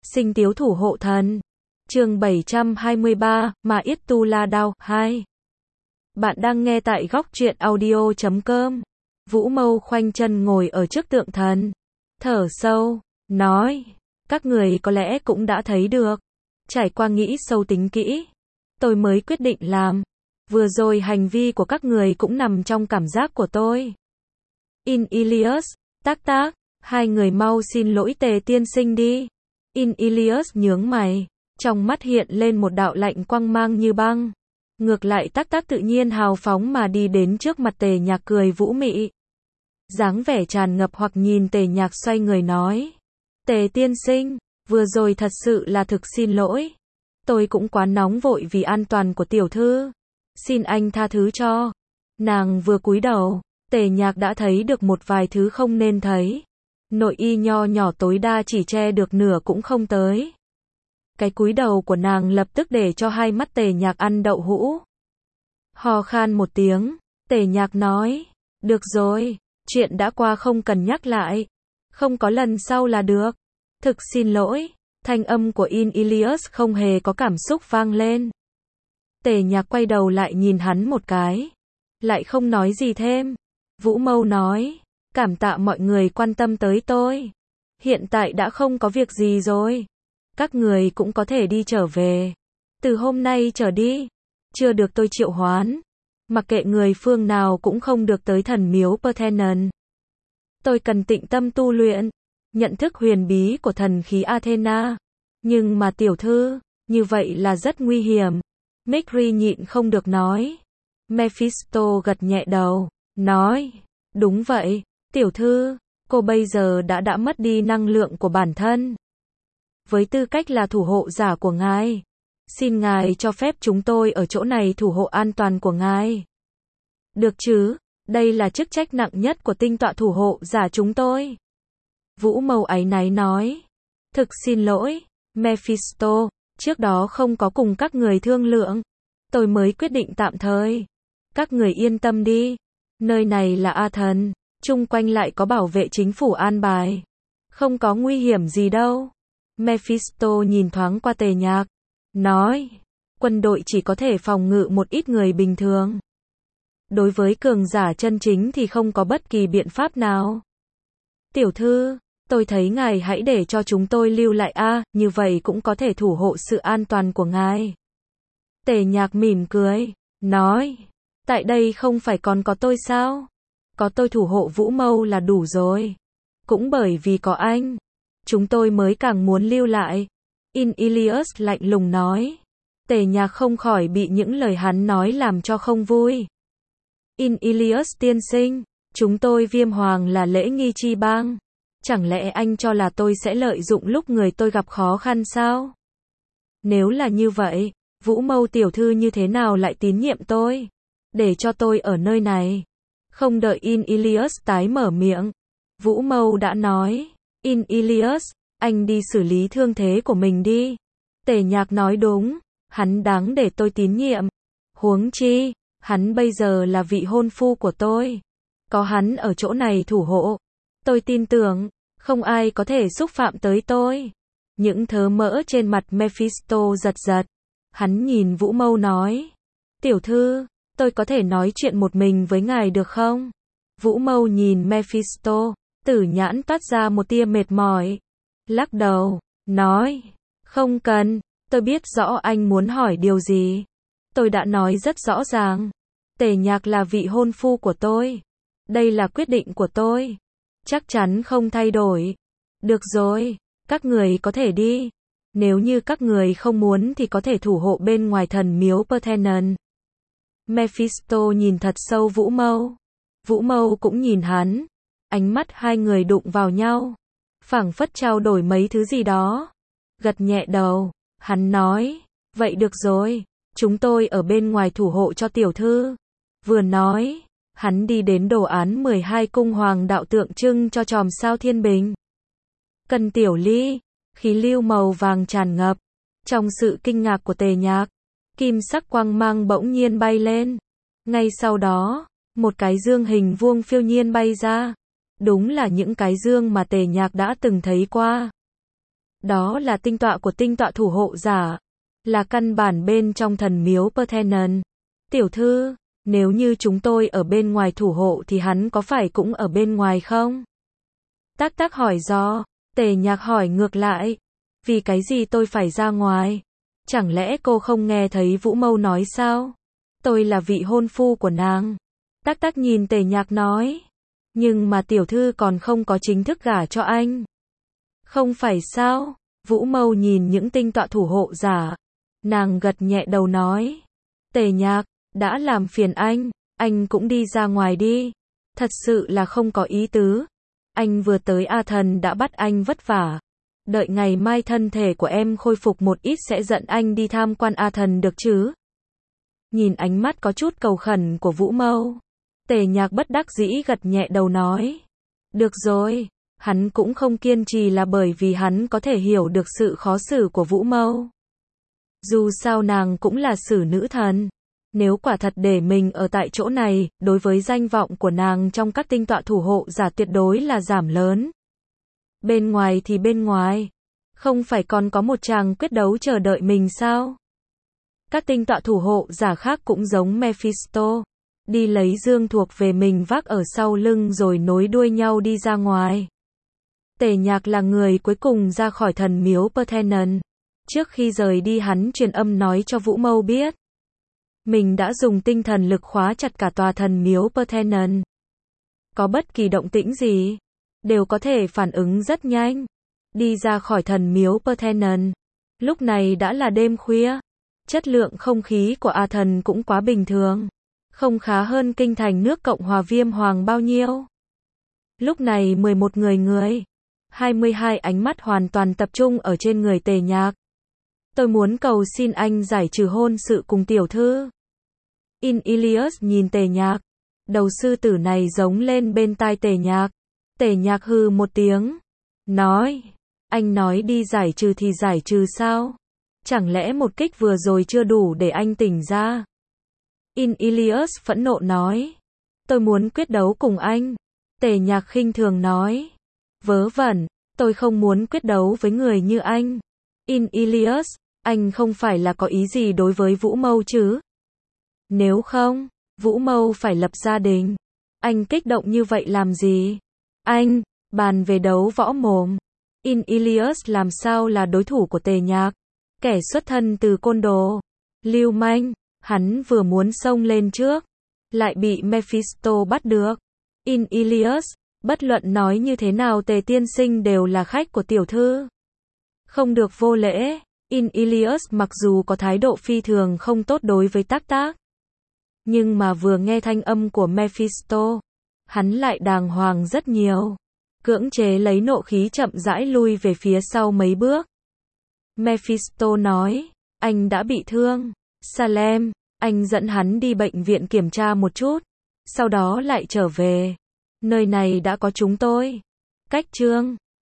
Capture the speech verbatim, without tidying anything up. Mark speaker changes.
Speaker 1: Sinh tiếu thủ hộ thần. Chương bảy trăm hai mươi ba, mà Yết Tu La Đao, hai. Bạn đang nghe tại góc truyện audio chấm com. Vũ Mâu khoanh chân ngồi ở trước tượng thần. Thở sâu, nói, các người có lẽ cũng đã thấy được. Trải qua nghĩ sâu tính kỹ, tôi mới quyết định làm. Vừa rồi hành vi của các người cũng nằm trong cảm giác của tôi. In Ilias, tác tác, hai người mau xin lỗi Tề tiên sinh đi. In Ilias nhướng mày, trong mắt hiện lên một đạo lạnh quang mang như băng. Ngược lại tác tác tự nhiên hào phóng mà đi đến trước mặt Tề Nhạc cười vũ mị. Dáng vẻ tràn ngập hoặc nhìn Tề Nhạc xoay người nói. Tề tiên sinh, vừa rồi thật sự là thực xin lỗi. Tôi cũng quá nóng vội vì an toàn của tiểu thư. Xin anh tha thứ cho. Nàng vừa cúi đầu, Tề Nhạc đã thấy được một vài thứ không nên thấy. Nội y nho nhỏ tối đa chỉ che được nửa cũng không tới. Cái cúi đầu của nàng lập tức để cho hai mắt Tề Nhạc ăn đậu hũ. Hò khan một tiếng, Tề Nhạc nói, được rồi, chuyện đã qua không cần nhắc lại. Không có lần sau là được. Thực xin lỗi, thanh âm của In Ilias không hề có cảm xúc vang lên. Tề Nhạc quay đầu lại nhìn hắn một cái. Lại không nói gì thêm. Vũ Mâu nói, cảm tạ mọi người quan tâm tới tôi. Hiện tại đã không có việc gì rồi. Các người cũng có thể đi trở về. Từ hôm nay trở đi, chưa được tôi triệu hoán. Mặc kệ người phương nào cũng không được tới thần miếu Parthenon. Tôi cần tịnh tâm tu luyện, nhận thức huyền bí của thần khí Athena. Nhưng mà tiểu thư, như vậy là rất nguy hiểm. Mekri nhịn không được nói. Mephisto gật nhẹ đầu, nói, đúng vậy, tiểu thư, cô bây giờ đã đã mất đi năng lượng của bản thân. Với tư cách là thủ hộ giả của ngài, xin ngài cho phép chúng tôi ở chỗ này thủ hộ an toàn của ngài. Được chứ, đây là chức trách nặng nhất của tinh tọa thủ hộ giả chúng tôi. Vũ Mâu áy náy nói, thực xin lỗi, Mephisto, trước đó không có cùng các người thương lượng. Tôi mới quyết định tạm thời. Các người yên tâm đi. Nơi này là A Thần, chung quanh lại có bảo vệ chính phủ an bài. Không có nguy hiểm gì đâu. Mephisto nhìn thoáng qua Tề Nhạc, nói, quân đội chỉ có thể phòng ngự một ít người bình thường. Đối với cường giả chân chính thì không có bất kỳ biện pháp nào. Tiểu thư, tôi thấy ngài hãy để cho chúng tôi lưu lại a, như vậy cũng có thể thủ hộ sự an toàn của ngài. Tề Nhạc mỉm cười, nói, tại đây không phải còn có tôi sao? Có tôi thủ hộ Vũ Mâu là đủ rồi. Cũng bởi vì có anh, chúng tôi mới càng muốn lưu lại. In Ilias lạnh lùng nói. Tề Nhạc không khỏi bị những lời hắn nói làm cho không vui. In Ilias tiên sinh, chúng tôi Viêm Hoàng là lễ nghi chi bang. Chẳng lẽ anh cho là tôi sẽ lợi dụng lúc người tôi gặp khó khăn sao? Nếu là như vậy, Vũ Mâu tiểu thư như thế nào lại tín nhiệm tôi? Để cho tôi ở nơi này. Không đợi In Ilias tái mở miệng, Vũ Mâu đã nói, In Ilias, anh đi xử lý thương thế của mình đi. Tề Nhạc nói đúng, hắn đáng để tôi tín nhiệm. Huống chi, hắn bây giờ là vị hôn phu của tôi. Có hắn ở chỗ này thủ hộ, tôi tin tưởng, không ai có thể xúc phạm tới tôi. Những thớ mỡ trên mặt Mephisto giật giật. Hắn nhìn Vũ Mâu nói, tiểu thư, tôi có thể nói chuyện một mình với ngài được không? Vũ Mâu nhìn Mephisto, tử nhãn toát ra một tia mệt mỏi. Lắc đầu, nói, không cần, tôi biết rõ anh muốn hỏi điều gì. Tôi đã nói rất rõ ràng. Tề Nhạc là vị hôn phu của tôi. Đây là quyết định của tôi. Chắc chắn không thay đổi. Được rồi, các người có thể đi. Nếu như các người không muốn thì có thể thủ hộ bên ngoài thần miếu Parthenon. Mephisto nhìn thật sâu Vũ Mâu. Vũ Mâu cũng nhìn hắn. Ánh mắt hai người đụng vào nhau. Phảng phất trao đổi mấy thứ gì đó. Gật nhẹ đầu. Hắn nói, vậy được rồi. Chúng tôi ở bên ngoài thủ hộ cho tiểu thư. Vừa nói, hắn đi đến đồ án mười hai cung hoàng đạo tượng trưng cho chòm sao thiên bình. Cần tiểu ly, khí lưu màu vàng tràn ngập. Trong sự kinh ngạc của Tề Nhạc, kim sắc quang mang bỗng nhiên bay lên. Ngay sau đó, một cái dương hình vuông phiêu nhiên bay ra. Đúng là những cái dương mà Tề Nhạc đã từng thấy qua. Đó là tinh tọa của tinh tọa thủ hộ giả, là căn bản bên trong thần miếu Parthenon. Tiểu thư, nếu như chúng tôi ở bên ngoài thủ hộ thì hắn có phải cũng ở bên ngoài không? Tắc Tắc hỏi do, Tề Nhạc hỏi ngược lại, vì cái gì tôi phải ra ngoài? Chẳng lẽ cô không nghe thấy Vũ Mâu nói sao? Tôi là vị hôn phu của nàng. Tắc Tắc nhìn Tề Nhạc nói, nhưng mà tiểu thư còn không có chính thức gả cho anh. Không phải sao? Vũ Mâu nhìn những tinh tọa thủ hộ giả. Nàng gật nhẹ đầu nói, Tề Nhạc, đã làm phiền anh, anh cũng đi ra ngoài đi. Thật sự là không có ý tứ. Anh vừa tới A Thần đã bắt anh vất vả. Đợi ngày mai thân thể của em khôi phục một ít sẽ dẫn anh đi tham quan A Thần được chứ? Nhìn ánh mắt có chút cầu khẩn của Vũ Mâu, Tề Nhạc bất đắc dĩ gật nhẹ đầu nói, được rồi. Hắn cũng không kiên trì là bởi vì hắn có thể hiểu được sự khó xử của Vũ Mâu. Dù sao nàng cũng là sử nữ thần. Nếu quả thật để mình ở tại chỗ này, đối với danh vọng của nàng trong các tinh tọa thủ hộ giả tuyệt đối là giảm lớn. Bên ngoài thì bên ngoài, không phải còn có một chàng quyết đấu chờ đợi mình sao? Các tinh tọa thủ hộ giả khác cũng giống Mephisto, đi lấy dương thuộc về mình vác ở sau lưng rồi nối đuôi nhau đi ra ngoài. Tề Nhạc là người cuối cùng ra khỏi thần miếu Parthenon. Trước khi rời đi hắn truyền âm nói cho Vũ Mâu biết, mình đã dùng tinh thần lực khóa chặt cả tòa thần miếu Parthenon. Có bất kỳ động tĩnh gì, đều có thể phản ứng rất nhanh. Đi ra khỏi thần miếu Parthenon. Lúc này đã là đêm khuya. Chất lượng không khí của A Thần cũng quá bình thường. Không khá hơn kinh thành nước Cộng hòa Viêm Hoàng bao nhiêu. Lúc này mười một người người. hai mươi hai ánh mắt hoàn toàn tập trung ở trên người Tề Nhạc. Tôi muốn cầu xin anh giải trừ hôn sự cùng tiểu thư. In Ilias nhìn Tề Nhạc. Đầu sư tử này giống lên bên tai Tề Nhạc. Tề Nhạc hừ một tiếng. Nói. Anh nói đi giải trừ thì giải trừ sao? Chẳng lẽ một kích vừa rồi chưa đủ để anh tỉnh ra? In Ilias phẫn nộ nói. Tôi muốn quyết đấu cùng anh. Tề Nhạc khinh thường nói. Vớ vẩn, tôi không muốn quyết đấu với người như anh. In Ilias, anh không phải là có ý gì đối với Vũ Mâu chứ? Nếu không, Vũ Mâu phải lập gia đình. Anh kích động như vậy làm gì? Anh, bàn về đấu võ mồm. In Ilias làm sao là đối thủ của Tề Nhạc? Kẻ xuất thân từ côn đồ. Lưu manh, hắn vừa muốn xông lên trước, lại bị Mephisto bắt được. In Ilias, bất luận nói như thế nào Tề tiên sinh đều là khách của tiểu thư. Không được vô lễ. In Ilias mặc dù có thái độ phi thường không tốt đối với Tác Tác, nhưng mà vừa nghe thanh âm của Mephisto, hắn lại đàng hoàng rất nhiều. Cưỡng chế lấy nộ khí chậm rãi lui về phía sau mấy bước. Mephisto nói, anh đã bị thương. Salem, anh dẫn hắn đi bệnh viện kiểm tra một chút, sau đó lại trở về. Nơi này đã có chúng tôi. Cách chương